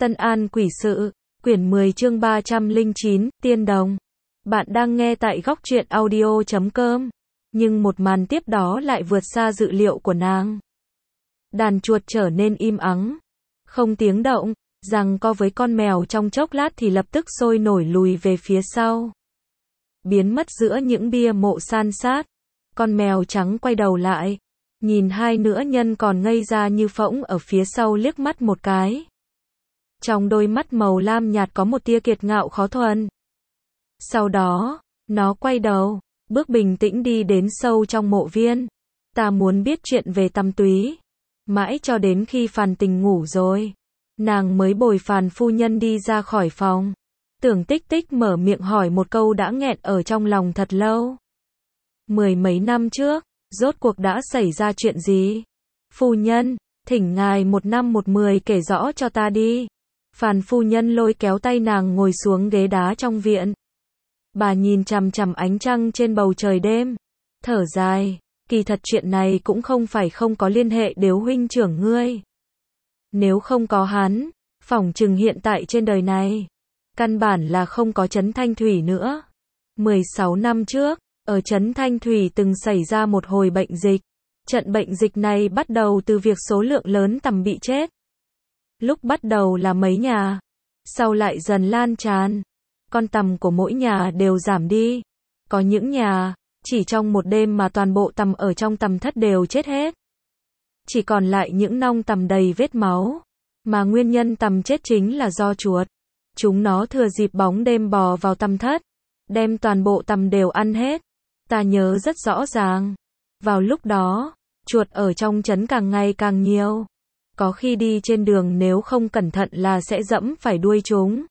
Tân An Quỷ Sự, quyển 10 chương 309, Tiên Đồng. Bạn đang nghe tại góc truyện audio.com. Nhưng một màn tiếp đó lại vượt xa dự liệu của nàng. Đàn chuột trở nên im ắng, không tiếng động, giằng co với con mèo trong chốc lát thì lập tức sôi nổi lùi về phía sau. Biến mất giữa những bia mộ san sát. Con mèo trắng quay đầu lại, nhìn hai nữ nhân còn ngây ra như phỗng ở phía sau liếc mắt một cái. Trong đôi mắt màu lam nhạt có một tia kiệt ngạo khó thuần. Sau đó, nó quay đầu, bước bình tĩnh đi đến sâu trong mộ viên. Ta muốn biết chuyện về Tăm Túy. Mãi cho đến khi Phàn Tình ngủ rồi, nàng mới bồi Phàn phu nhân đi ra khỏi phòng. Tưởng Tích Tích mở miệng hỏi một câu đã nghẹn ở trong lòng thật lâu. 10 mấy năm trước, rốt cuộc đã xảy ra chuyện gì? Phu nhân, thỉnh ngài 1 năm 1 10 kể rõ cho ta đi. Phàn phu nhân lôi kéo tay nàng ngồi xuống ghế đá trong viện. Bà nhìn chằm chằm ánh trăng trên bầu trời đêm, thở dài, kỳ thật chuyện này cũng không phải không có liên hệ đến huynh trưởng ngươi. Nếu không có hắn, phỏng chừng hiện tại trên đời này, căn bản là không có Trấn Thanh Thủy nữa. 16 năm trước, ở Trấn Thanh Thủy từng xảy ra một hồi bệnh dịch. Trận bệnh dịch này bắt đầu từ việc số lượng lớn tằm bị chết. Lúc bắt đầu là mấy nhà, sau lại dần lan tràn. Con tằm của mỗi nhà đều giảm đi. Có những nhà, chỉ trong một đêm mà toàn bộ tằm ở trong tằm thất đều chết hết. Chỉ còn lại những nong tằm đầy vết máu. Mà nguyên nhân tằm chết chính là do chuột. Chúng nó thừa dịp bóng đêm bò vào tằm thất, đem toàn bộ tằm đều ăn hết. Ta nhớ rất rõ ràng. Vào lúc đó, chuột ở trong trấn càng ngày càng nhiều. Có khi đi trên đường nếu không cẩn thận là sẽ dẫm phải đuôi chúng.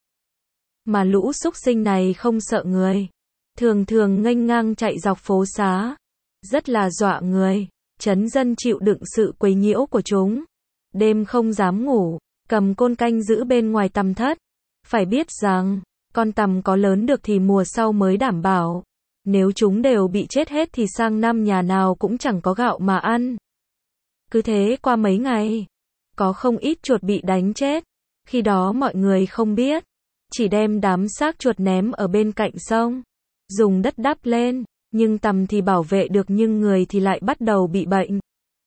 Mà lũ súc sinh này không sợ người. Thường thường nghênh ngang chạy dọc phố xá. Rất là dọa người. Trấn dân chịu đựng sự quấy nhiễu của chúng. Đêm không dám ngủ, cầm côn canh giữ bên ngoài tằm thất. Phải biết rằng, con tằm có lớn được thì mùa sau mới đảm bảo. Nếu chúng đều bị chết hết thì sang năm nhà nào cũng chẳng có gạo mà ăn. Cứ thế qua mấy ngày, có không ít chuột bị đánh chết. Khi đó mọi người không biết, chỉ đem đám xác chuột ném ở bên cạnh sông, dùng đất đắp lên, nhưng tằm thì bảo vệ được nhưng người thì lại bắt đầu bị bệnh.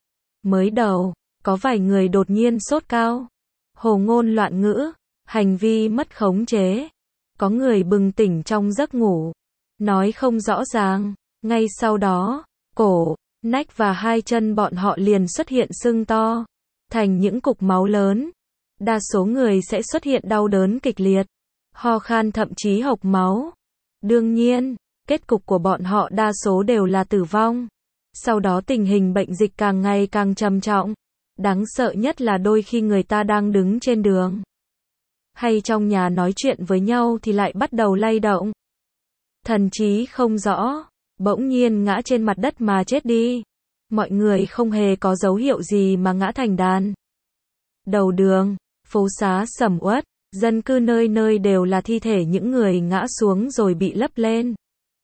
Mới đầu, có vài người đột nhiên sốt cao, hồ ngôn loạn ngữ, hành vi mất khống chế. Có người bừng tỉnh trong giấc ngủ, nói không rõ ràng, ngay sau đó, cổ, nách và hai chân bọn họ liền xuất hiện sưng to, thành những cục máu lớn. Đa số người sẽ xuất hiện đau đớn kịch liệt, ho khan thậm chí hộc máu. Đương nhiên, kết cục của bọn họ đa số đều là tử vong. Sau đó tình hình bệnh dịch càng ngày càng trầm trọng. Đáng sợ nhất là đôi khi người ta đang đứng trên đường, hay trong nhà nói chuyện với nhau thì lại bắt đầu lay động. Thần trí không rõ, bỗng nhiên ngã trên mặt đất mà chết đi. Mọi người không hề có dấu hiệu gì mà ngã thành đàn. Đầu đường, phố xá sầm uất, dân cư nơi nơi đều là thi thể những người ngã xuống rồi bị lấp lên.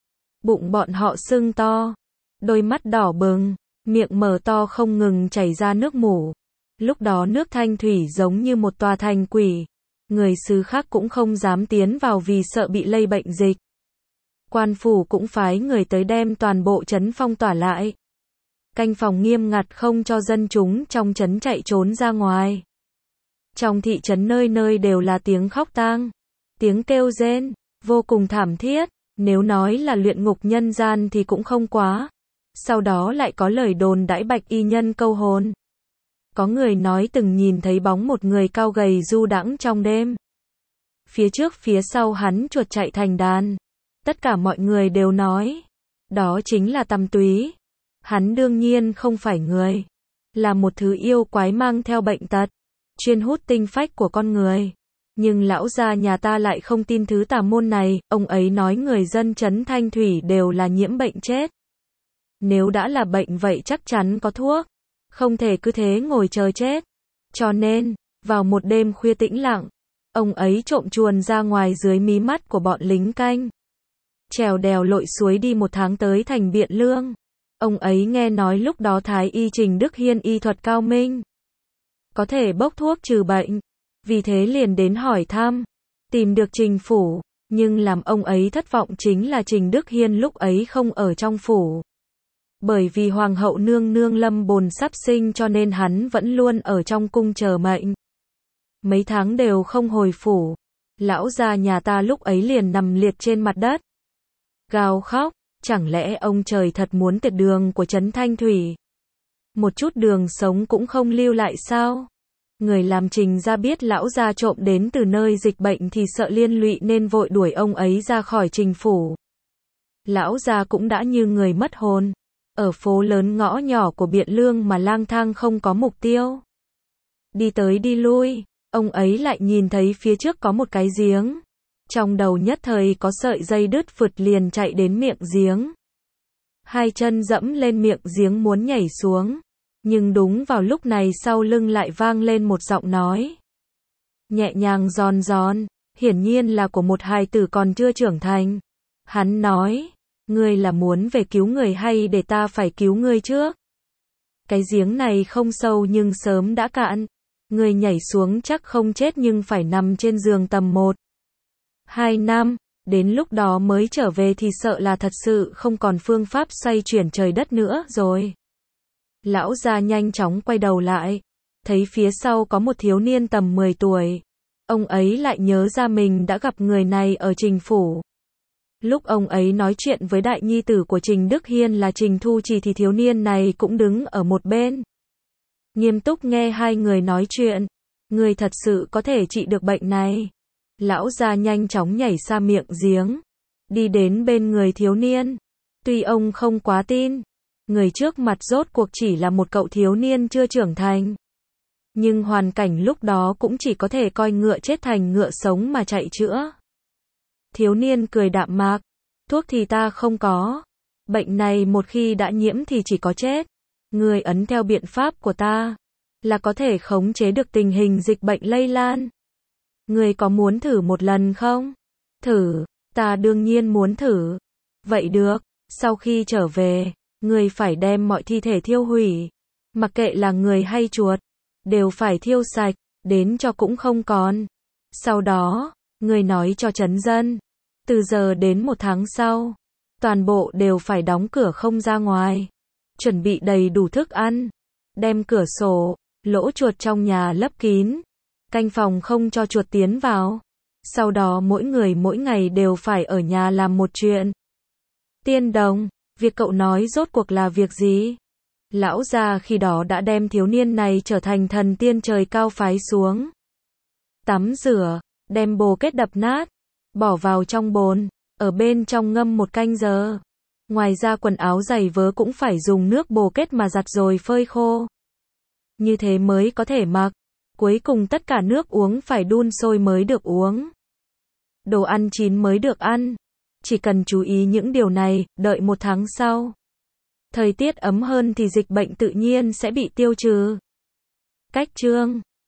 Bụng bọn họ sưng to, đôi mắt đỏ bừng, miệng mở to không ngừng chảy ra nước mủ. Lúc đó nước Thanh Thủy giống như một tòa thành quỷ. Người xứ khác cũng không dám tiến vào vì sợ bị lây bệnh dịch. Quan phủ cũng phái người tới đem toàn bộ trấn phong tỏa lại. Canh phòng nghiêm ngặt không cho dân chúng trong trấn chạy trốn ra ngoài. Trong thị trấn nơi nơi đều là tiếng khóc tang, tiếng kêu rên, vô cùng thảm thiết. Nếu nói là luyện ngục nhân gian thì cũng không quá. Sau đó lại có lời đồn đãi bạch y nhân câu hồn. Có người nói từng nhìn thấy bóng một người cao gầy du đãng trong đêm. Phía trước phía sau hắn chuột chạy thành đàn. Tất cả mọi người đều nói, đó chính là Tăm Túy. Hắn đương nhiên không phải người, là một thứ yêu quái mang theo bệnh tật, chuyên hút tinh phách của con người. Nhưng lão gia nhà ta lại không tin thứ tà môn này, ông ấy nói người dân Trấn Thanh Thủy đều là nhiễm bệnh chết. Nếu đã là bệnh vậy chắc chắn có thuốc, không thể cứ thế ngồi chờ chết. Cho nên, vào một đêm khuya tĩnh lặng, ông ấy trộm chuồn ra ngoài dưới mí mắt của bọn lính canh. Trèo đèo lội suối đi 1 tháng tới thành Biện Lương. Ông ấy nghe nói lúc đó Thái y Trình Đức Hiên y thuật cao minh, có thể bốc thuốc trừ bệnh. vì thế liền đến hỏi thăm, tìm được Trình phủ, nhưng làm ông ấy thất vọng chính là Trình Đức Hiên lúc ấy không ở trong phủ. Bởi vì Hoàng hậu nương nương lâm bồn sắp sinh cho nên hắn vẫn luôn ở trong cung chờ mệnh. Mấy tháng đều không hồi phủ, lão gia nhà ta lúc ấy liền nằm liệt trên mặt đất. Gào khóc, chẳng lẽ ông trời thật muốn tiệt đường của Trấn Thanh Thủy? Một chút đường sống cũng không lưu lại sao? Người làm Trình gia biết lão gia trộm đến từ nơi dịch bệnh thì sợ liên lụy nên vội đuổi ông ấy ra khỏi Trình phủ. Lão gia cũng đã như người mất hồn, ở phố lớn ngõ nhỏ của Biện Lương mà lang thang không có mục tiêu. Đi tới đi lui, ông ấy lại nhìn thấy phía trước có một cái giếng. Trong đầu nhất thời có sợi dây đứt phượt liền chạy đến miệng giếng. Hai chân dẫm lên miệng giếng muốn nhảy xuống. Nhưng đúng vào lúc này sau lưng lại vang lên một giọng nói. Nhẹ nhàng giòn giòn, hiển nhiên là của một hài tử còn chưa trưởng thành. Hắn nói, ngươi là muốn về cứu người hay để ta phải cứu ngươi trước? Cái giếng này không sâu nhưng sớm đã cạn. Ngươi nhảy xuống chắc không chết nhưng phải nằm trên giường tầm 1-2 năm, đến lúc đó mới trở về thì sợ là thật sự không còn phương pháp xoay chuyển trời đất nữa rồi. Lão gia nhanh chóng quay đầu lại, thấy phía sau có một thiếu niên tầm 10 tuổi. Ông ấy lại nhớ ra mình đã gặp người này ở Trình phủ. Lúc ông ấy nói chuyện với đại nhi tử của Trình Đức Hiên là Trình Thu Trì thì thiếu niên này cũng đứng ở một bên. Nghiêm túc nghe hai người nói chuyện. Người thật sự có thể trị được bệnh này. Lão gia nhanh chóng nhảy ra miệng giếng, đi đến bên người thiếu niên. Tuy ông không quá tin, người trước mặt rốt cuộc chỉ là một cậu thiếu niên chưa trưởng thành. Nhưng hoàn cảnh lúc đó cũng chỉ có thể coi ngựa chết thành ngựa sống mà chạy chữa. Thiếu niên cười đạm mạc, thuốc thì ta không có. Bệnh này một khi đã nhiễm thì chỉ có chết. Người ấn theo biện pháp của ta, là có thể khống chế được tình hình dịch bệnh lây lan. Người có muốn thử một lần không? Thử, ta đương nhiên muốn thử. Vậy được, sau khi trở về, người phải đem mọi thi thể thiêu hủy. Mặc kệ là người hay chuột, đều phải thiêu sạch, đến cho cũng không còn. Sau đó, người nói cho trấn dân, từ giờ đến 1 tháng sau, toàn bộ đều phải đóng cửa không ra ngoài. Chuẩn bị đầy đủ thức ăn, đem cửa sổ, lỗ chuột trong nhà lấp kín, canh phòng không cho chuột tiến vào. Sau đó mỗi người mỗi ngày đều phải ở nhà làm một chuyện. Tiên đồng, việc cậu nói rốt cuộc là việc gì? Lão gia khi đó đã đem thiếu niên này trở thành thần tiên trời cao phái xuống. Tắm rửa, đem bồ kết đập nát, bỏ vào trong bồn, ở bên trong ngâm 1 canh giờ. Ngoài ra quần áo giày vớ cũng phải dùng nước bồ kết mà giặt rồi phơi khô. Như thế mới có thể mặc. Cuối cùng tất cả nước uống phải đun sôi mới được uống. Đồ ăn chín mới được ăn. Chỉ cần chú ý những điều này, đợi 1 tháng sau. Thời tiết ấm hơn thì dịch bệnh tự nhiên sẽ bị tiêu trừ. Cách chương